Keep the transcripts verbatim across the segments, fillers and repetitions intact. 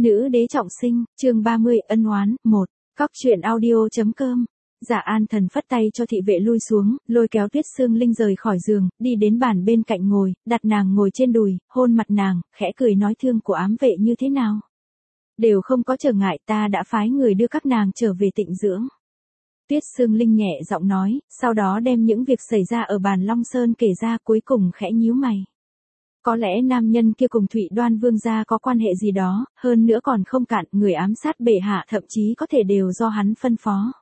Nữ đế trọng sinh, chương ba mươi, ân oán, một. Cóc truyện audio.com. Dạ An Thần phất tay cho thị vệ lui xuống, lôi kéo Tuyết Sương Linh rời khỏi giường, đi đến bàn bên cạnh ngồi, đặt nàng ngồi trên đùi, hôn mặt nàng, khẽ cười nói thương của ám vệ như thế nào. Đều không có trở ngại, ta đã phái người đưa các nàng trở về tịnh dưỡng. Tuyết Sương Linh nhẹ giọng nói, sau đó đem những việc xảy ra ở bàn Long Sơn kể ra, cuối cùng khẽ nhíu mày. Có lẽ nam nhân kia cùng Thụy Đoan Vương gia có quan hệ gì đó, hơn nữa còn không cạn, người ám sát bệ hạ thậm chí có thể đều do hắn phân phó.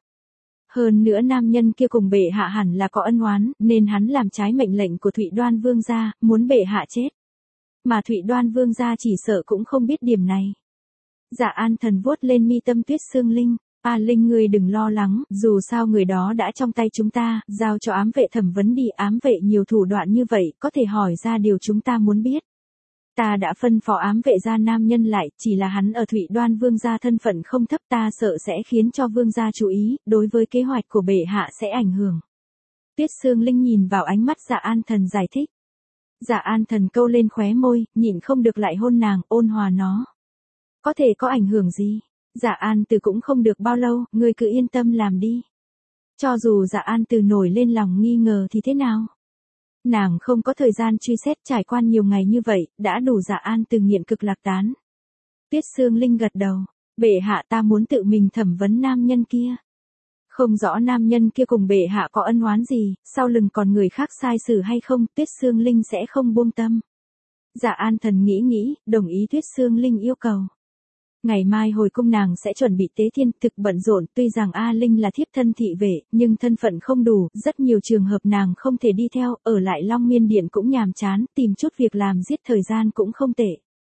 Hơn nữa nam nhân kia cùng bệ hạ hẳn là có ân oán, nên hắn làm trái mệnh lệnh của Thụy Đoan Vương gia, muốn bệ hạ chết. Mà Thụy Đoan Vương gia chỉ sợ cũng không biết điểm này. Dạ An Thần vuốt lên mi tâm Tuyết Sương Linh. A Linh ngươi đừng lo lắng, dù sao người đó đã trong tay chúng ta, giao cho ám vệ thẩm vấn đi, ám vệ nhiều thủ đoạn như vậy, có thể hỏi ra điều chúng ta muốn biết. Ta đã phân phó ám vệ gia nam nhân lại, chỉ là hắn ở Thụy Đoan Vương gia thân phận không thấp, ta sợ sẽ khiến cho Vương gia chú ý, đối với kế hoạch của bệ hạ sẽ ảnh hưởng. Tuyết Sương Linh nhìn vào ánh mắt Dạ An Thần giải thích. Dạ An Thần câu lên khóe môi, nhịn không được lại hôn nàng, ôn hòa nó. Có thể có ảnh hưởng gì? Dạ An Từ cũng không được bao lâu, ngươi cứ yên tâm làm đi. Cho dù Dạ An Từ nổi lên lòng nghi ngờ thì thế nào? Nàng không có thời gian truy xét, trải qua nhiều ngày như vậy, đã đủ Dạ An Từ nghiện cực lạc tán. Tuyết Sương Linh gật đầu, bệ hạ ta muốn tự mình thẩm vấn nam nhân kia. Không rõ nam nhân kia cùng bệ hạ có ân oán gì, sau lưng còn người khác sai xử hay không, Tuyết Sương Linh sẽ không buông tâm. Dạ An Thần nghĩ nghĩ, đồng ý Tuyết Sương Linh yêu cầu. Ngày mai hồi cung nàng sẽ chuẩn bị tế thiên, thực bận rộn, tuy rằng A Linh là thiếp thân thị vệ, nhưng thân phận không đủ, rất nhiều trường hợp nàng không thể đi theo, ở lại Long Miên Điện cũng nhàm chán, tìm chút việc làm giết thời gian cũng không tệ.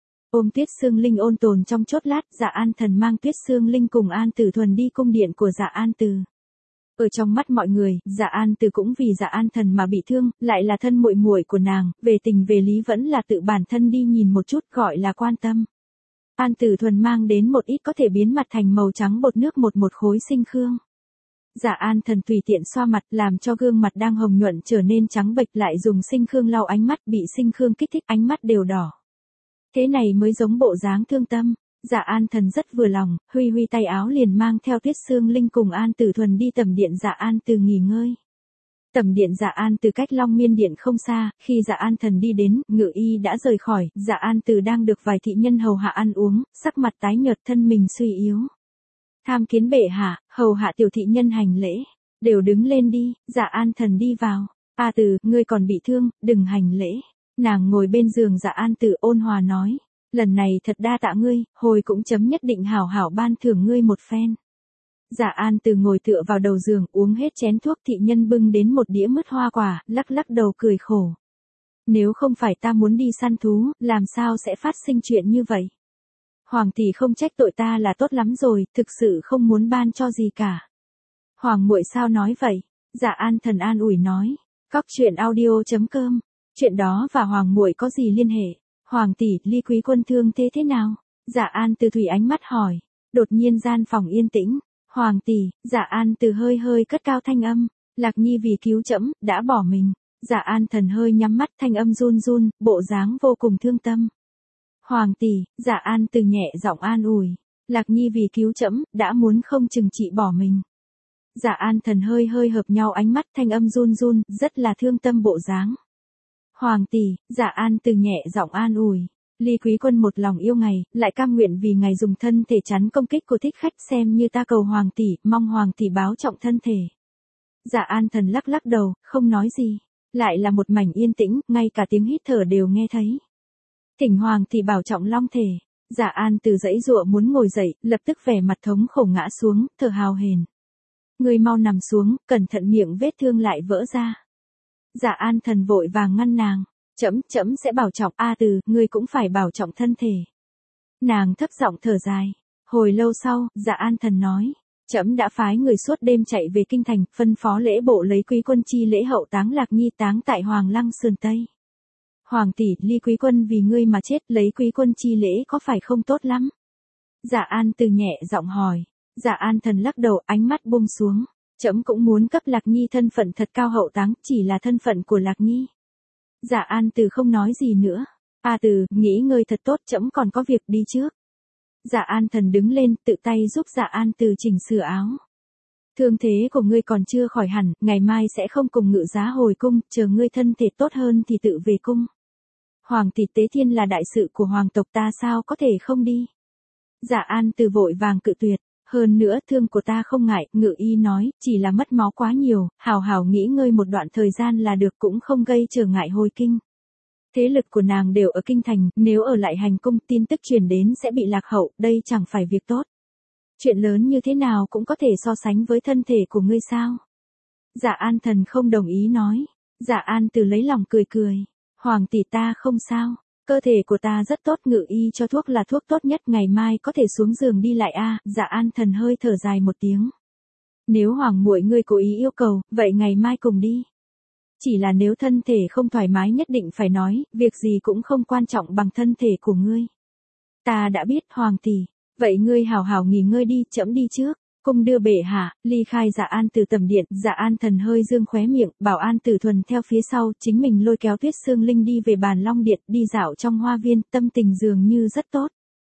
Ôm Tuyết Sương Linh ôn tồn trong chốt lát, Dạ An Thần mang Tuyết Sương Linh cùng An Tử Thuần đi cung điện của Dạ An Từ. Ở trong mắt mọi người, Dạ An Từ cũng vì Dạ An Thần mà bị thương, lại là thân muội muội của nàng, về tình về lý vẫn là tự bản thân đi nhìn một chút, gọi là quan tâm. An Tử Thuần mang đến một ít có thể biến mặt thành màu trắng bột nước một một khối sinh khương. Dạ An Thần tùy tiện xoa mặt, làm cho gương mặt đang hồng nhuận trở nên trắng bệch, lại dùng sinh khương lau ánh mắt, bị sinh khương kích thích, ánh mắt đều đỏ. Thế này mới giống bộ dáng thương tâm. Dạ An Thần rất vừa lòng, huy huy tay áo liền mang theo Tuyết Sương Linh cùng An Tử Thuần đi tẩm điện Dạ An Từ nghỉ ngơi. Tẩm điện Dạ An Từ cách Long Miên Điện không xa, khi Dạ An Thần đi đến, Ngự Y đã rời khỏi, Dạ An Từ đang được vài thị nhân hầu hạ ăn uống, sắc mặt tái nhợt, thân mình suy yếu. Tham kiến bệ hạ, hầu hạ tiểu thị nhân hành lễ, đều đứng lên đi. Dạ An Thần đi vào. A Từ, ngươi còn bị thương, đừng hành lễ. Nàng ngồi bên giường Dạ An Từ ôn hòa nói, lần này thật đa tạ ngươi, hồi cũng chấm nhất định hảo hảo ban thưởng ngươi một phen. Dạ An Từ ngồi tựa vào đầu giường, uống hết chén thuốc, thị nhân bưng đến một đĩa mứt hoa quả, lắc lắc đầu cười khổ. Nếu không phải ta muốn đi săn thú, làm sao sẽ phát sinh chuyện như vậy? Hoàng tỷ không trách tội ta là tốt lắm rồi, thực sự không muốn ban cho gì cả. Hoàng muội sao nói vậy? Dạ An Thần an ủi nói. Cóc truyện audio.com. Chuyện đó và Hoàng muội có gì liên hệ? Hoàng tỷ, Ly Quý Quân thương thế thế nào? Dạ An Từ thủy ánh mắt hỏi. Đột nhiên gian phòng yên tĩnh. Hoàng tỷ, Dạ An Từ hơi hơi cất cao thanh âm, Lạc Nhi vì cứu trẫm đã bỏ mình. Dạ An Thần hơi nhắm mắt, thanh âm run run, bộ dáng vô cùng thương tâm. Hoàng tỷ, Dạ An Từ nhẹ giọng an ủi, Lạc Nhi vì cứu trẫm đã muốn không chừng trị bỏ mình. Dạ An Thần hơi hơi hợp nhau ánh mắt, thanh âm run run, rất là thương tâm bộ dáng. Hoàng tỷ, Dạ An Từ nhẹ giọng an ủi. Ly Quý Quân một lòng yêu ngài, lại cam nguyện vì ngài dùng thân thể chắn công kích của thích khách, xem như ta cầu Hoàng tỷ, mong Hoàng tỷ báo trọng thân thể. Dạ An Thần lắc lắc đầu, không nói gì. Lại là một mảnh yên tĩnh, ngay cả tiếng hít thở đều nghe thấy. Thỉnh Hoàng tỷ bảo trọng long thể. Dạ An Từ dãy dụa muốn ngồi dậy, lập tức vẻ mặt thống khổ ngã xuống, thở hào hển. Người mau nằm xuống, cẩn thận miệng vết thương lại vỡ ra. Dạ An Thần vội vàng ngăn nàng. Trẫm, trẫm sẽ bảo trọng. A Từ, ngươi cũng phải bảo trọng thân thể. Nàng thấp giọng thở dài. Hồi lâu sau, Dạ An Thần nói, trẫm đã phái người suốt đêm chạy về kinh thành, phân phó lễ bộ lấy Quý Quân chi lễ hậu táng Lạc Nhi, táng tại Hoàng Lăng sườn Tây. Hoàng tỷ, Ly Quý Quân vì ngươi mà chết, lấy Quý Quân chi lễ có phải không tốt lắm? Dạ An Từ nhẹ giọng hỏi. Dạ An Thần lắc đầu, ánh mắt buông xuống. Trẫm cũng muốn cấp Lạc Nhi thân phận thật cao hậu táng, chỉ là thân phận của Lạc Nhi. Dạ An Từ không nói gì nữa. A Từ, nghĩ ngơi thật tốt, trẫm còn có việc đi trước. Dạ An Thần đứng lên, tự tay giúp Dạ An Từ chỉnh sửa áo. Thương thế của ngươi còn chưa khỏi hẳn, ngày mai sẽ không cùng Ngự Giá hồi cung, chờ ngươi thân thể tốt hơn thì tự về cung. Hoàng tỷ tế thiên là đại sự của hoàng tộc, ta sao có thể không đi. Dạ An Từ vội vàng cự tuyệt, hơn nữa thương của ta không ngại, Ngự y nói, chỉ là mất máu quá nhiều, hào hào nghỉ ngơi một đoạn thời gian là được, cũng không gây trở ngại hồi kinh. Thế lực của nàng đều ở kinh thành, nếu ở lại hành cung tin tức truyền đến sẽ bị lạc hậu, đây chẳng phải việc tốt. Chuyện lớn như thế nào cũng có thể so sánh với thân thể của ngươi sao? Dạ An Thần không đồng ý nói. Dạ An Từ lấy lòng cười cười. Hoàng tỷ ta không sao, cơ thể của ta rất tốt, Ngự y cho thuốc là thuốc tốt nhất, ngày mai có thể xuống giường đi lại a. À, Dạ An Thần hơi thở dài một tiếng. Nếu hoàng muội ngươi cố ý yêu cầu, vậy ngày mai cùng đi. Chỉ là nếu thân thể không thoải mái nhất định phải nói, việc gì cũng không quan trọng bằng thân thể của ngươi. Ta đã biết hoàng tỷ, vậy ngươi hào hào nghỉ ngơi đi, trẫm đi trước. Cung đưa bệ hạ, ly khai Dạ An Từ tầm điện, Dạ An Thần hơi dương khóe miệng, bảo An Tử Thuần theo phía sau, chính mình lôi kéo Tuyết Sương Linh đi về bàn Long Điện, đi dạo trong hoa viên, tâm tình dường như rất tốt.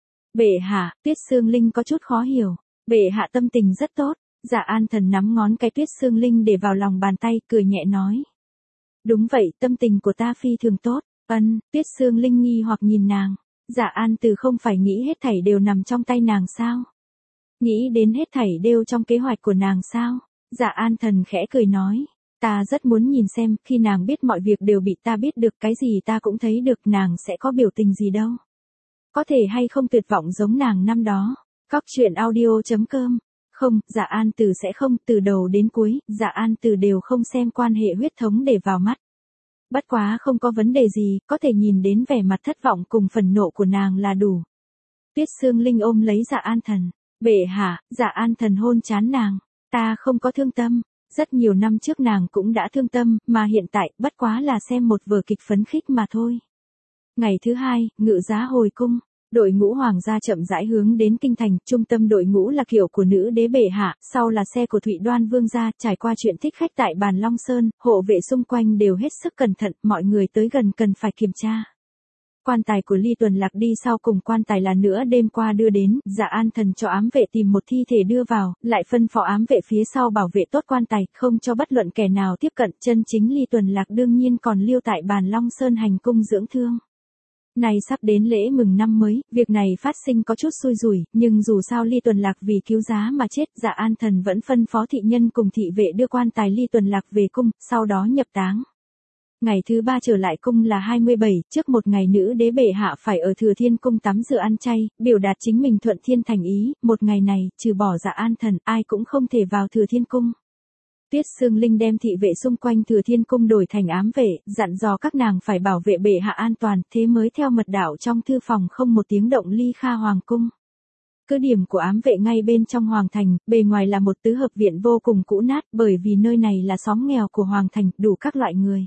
Bệ hạ, Tuyết Sương Linh có chút khó hiểu, bệ hạ tâm tình rất tốt, Dạ An Thần nắm ngón cái Tuyết Sương Linh để vào lòng bàn tay, cười nhẹ nói. Đúng vậy, tâm tình của ta phi thường tốt, ân, Tuyết Sương Linh nghi hoặc nhìn nàng, Dạ An Từ không phải nghĩ hết thảy đều nằm trong tay nàng sao? Nghĩ đến hết thảy đều trong kế hoạch của nàng sao? Dạ An Thần khẽ cười nói, ta rất muốn nhìn xem, khi nàng biết mọi việc đều bị ta biết được, cái gì ta cũng thấy được, nàng sẽ có biểu tình gì đâu. Có thể hay không tuyệt vọng giống nàng năm đó. Cóc truyện audio chấm com. Không, Dạ An Từ sẽ không, từ đầu đến cuối, Dạ An Từ đều không xem quan hệ huyết thống để vào mắt. Bất quá không có vấn đề gì, có thể nhìn đến vẻ mặt thất vọng cùng phần nộ của nàng là đủ. Tuyết Sương Linh ôm lấy Dạ An Thần. Bệ hạ, Dạ An Thần hôn trán nàng. Ta không có thương tâm. Rất nhiều năm trước nàng cũng đã thương tâm, mà hiện tại, bất quá là xem một vở kịch phấn khích mà thôi. Ngày thứ hai, Ngự Giá hồi cung. Đội ngũ hoàng gia chậm rãi hướng đến kinh thành, trung tâm đội ngũ là kiệu của nữ đế bệ hạ, sau là xe của Thụy Đoan vương gia, trải qua chuyện thích khách tại bàn Long Sơn, hộ vệ xung quanh đều hết sức cẩn thận, mọi người tới gần cần phải kiểm tra. Quan tài của Ly Tuần Lạc đi sau cùng, quan tài là nữa đêm qua đưa đến, Dạ An Thần cho ám vệ tìm một thi thể đưa vào, lại phân phó ám vệ phía sau bảo vệ tốt quan tài, không cho bất luận kẻ nào tiếp cận, chân chính Ly Tuần Lạc đương nhiên còn lưu tại bàn Long Sơn hành cung dưỡng thương. Này sắp đến lễ mừng năm mới, việc này phát sinh có chút xui rủi, nhưng dù sao Ly Tuần Lạc vì cứu giá mà chết, Dạ An Thần vẫn phân phó thị nhân cùng thị vệ đưa quan tài Ly Tuần Lạc về cung, sau đó nhập táng. Ngày thứ ba trở lại cung là hai mươi bảy, trước một ngày nữ đế bệ hạ phải ở Thừa Thiên cung tắm rửa ăn chay, biểu đạt chính mình thuận thiên thành ý, một ngày này, trừ bỏ Dạ An Thần, ai cũng không thể vào Thừa Thiên cung. Tuyết Sương Linh đem thị vệ xung quanh Thừa Thiên cung đổi thành ám vệ, dặn dò các nàng phải bảo vệ bệ hạ an toàn, thế mới theo mật đạo trong thư phòng không một tiếng động ly khai hoàng cung. Cứ điểm của ám vệ ngay bên trong hoàng thành, bề ngoài là một tứ hợp viện vô cùng cũ nát, bởi vì nơi này là xóm nghèo của hoàng thành, đủ các loại người.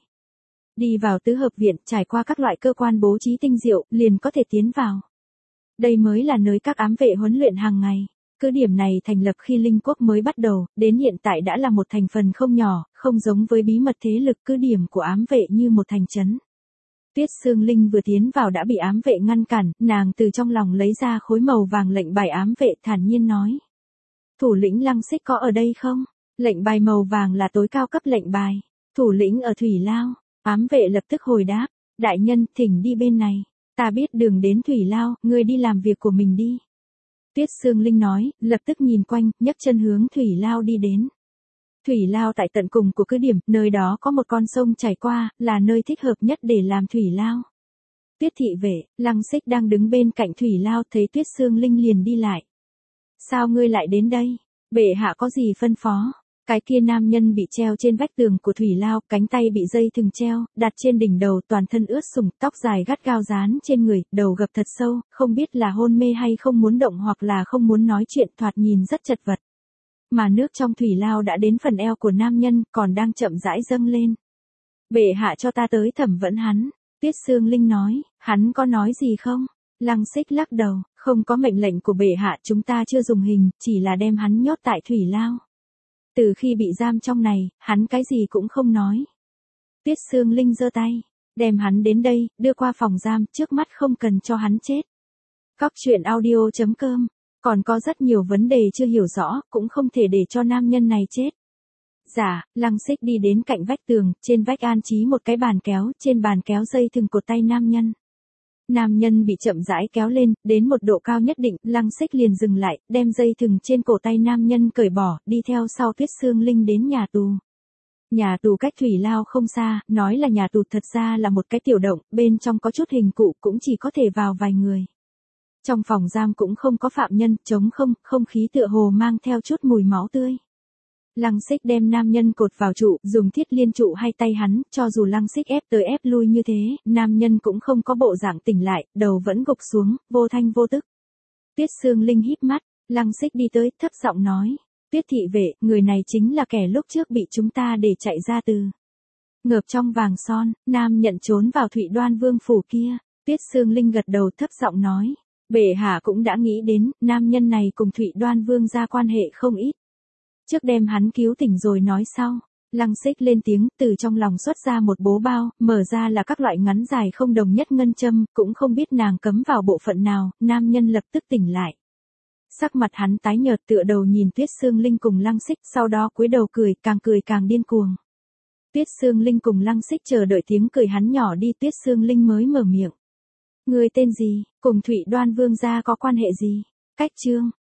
Đi vào tứ hợp viện, trải qua các loại cơ quan bố trí tinh diệu, liền có thể tiến vào. Đây mới là nơi các ám vệ huấn luyện hàng ngày. Cứ điểm này thành lập khi Linh quốc mới bắt đầu, đến hiện tại đã là một thành phần không nhỏ, không giống với bí mật thế lực, cứ điểm của ám vệ như một thành trấn. Tuyết Sương Linh vừa tiến vào đã bị ám vệ ngăn cản, nàng từ trong lòng lấy ra khối màu vàng lệnh bài ám vệ, thản nhiên nói. Thủ lĩnh Lăng Xích có ở đây không? Lệnh bài màu vàng là tối cao cấp lệnh bài. Thủ lĩnh ở Thủy Lao. Ám vệ lập tức hồi đáp, đại nhân, thỉnh đi bên này. Ta biết đường đến Thủy Lao, ngươi đi làm việc của mình đi. Tuyết Sương Linh nói, lập tức nhìn quanh, nhấc chân hướng Thủy Lao đi đến. Thủy Lao tại tận cùng của cứ điểm, nơi đó có một con sông chảy qua, là nơi thích hợp nhất để làm Thủy Lao. Tuyết thị vệ, Lăng Xích đang đứng bên cạnh Thủy Lao, thấy Tuyết Sương Linh liền đi lại. Sao ngươi lại đến đây? Bệ hạ có gì phân phó? Cái kia nam nhân bị treo trên vách tường của Thủy Lao, cánh tay bị dây thừng treo, đặt trên đỉnh đầu, toàn thân ướt sũng, tóc dài gắt gao dán trên người, đầu gập thật sâu, không biết là hôn mê hay không muốn động hoặc là không muốn nói chuyện, thoạt nhìn rất chật vật. Mà nước trong Thủy Lao đã đến phần eo của nam nhân, còn đang chậm rãi dâng lên. Bệ hạ cho ta tới thẩm vấn hắn. Tuyết Sương Linh nói, hắn có nói gì không? Lăng Xích lắc đầu, không có mệnh lệnh của bệ hạ, chúng ta chưa dùng hình, chỉ là đem hắn nhốt tại Thủy Lao. Từ khi bị giam trong này, hắn cái gì cũng không nói. Tuyết Sương Linh giơ tay, đem hắn đến đây, đưa qua phòng giam, trước mắt không cần cho hắn chết. Cóc truyện audio chấm com. Còn có rất nhiều vấn đề chưa hiểu rõ, cũng không thể để cho nam nhân này chết. Dạ, Lăng Xích đi đến cạnh vách tường, trên vách an trí một cái bàn kéo, trên bàn kéo dây thừng cột tay nam nhân. Nam nhân bị chậm rãi kéo lên, đến một độ cao nhất định, Lăng Xích liền dừng lại, đem dây thừng trên cổ tay nam nhân cởi bỏ, đi theo sau Tuyết Sương Linh đến nhà tù. Nhà tù cách Thủy Lao không xa, nói là nhà tù thật ra là một cái tiểu động, bên trong có chút hình cụ cũng chỉ có thể vào vài người. Trong phòng giam cũng không có phạm nhân, trống không, không khí tựa hồ mang theo chút mùi máu tươi. Lăng Xích đem nam nhân cột vào trụ, dùng thiết liên trụ hai tay hắn, cho dù Lăng Xích ép tới ép lui như thế, nam nhân cũng không có bộ dạng tỉnh lại, đầu vẫn gục xuống, vô thanh vô tức. Tuyết Sương Linh híp mắt, Lăng Xích đi tới, thấp giọng nói, Tuyết thị vệ, người này chính là kẻ lúc trước bị chúng ta để chạy ra từ ngợp trong vàng son, nam nhận trốn vào Thụy Đoan Vương phủ kia. Tuyết Sương Linh gật đầu thấp giọng nói, bệ hạ cũng đã nghĩ đến, nam nhân này cùng Thụy Đoan Vương ra quan hệ không ít. Trước đem hắn cứu tỉnh rồi nói sau. Lăng Xích lên tiếng, từ trong lòng xuất ra một bố bao, mở ra là các loại ngắn dài không đồng nhất ngân châm, cũng không biết nàng cấm vào bộ phận nào, nam nhân lập tức tỉnh lại. Sắc mặt hắn tái nhợt tựa đầu nhìn Tuyết Sương Linh cùng Lăng Xích, sau đó cúi đầu cười, càng cười càng điên cuồng. Tuyết Sương Linh cùng Lăng Xích chờ đợi tiếng cười hắn nhỏ đi, Tuyết Sương Linh mới mở miệng. Người tên gì, cùng Thụy Đoan Vương gia có quan hệ gì? Cách chương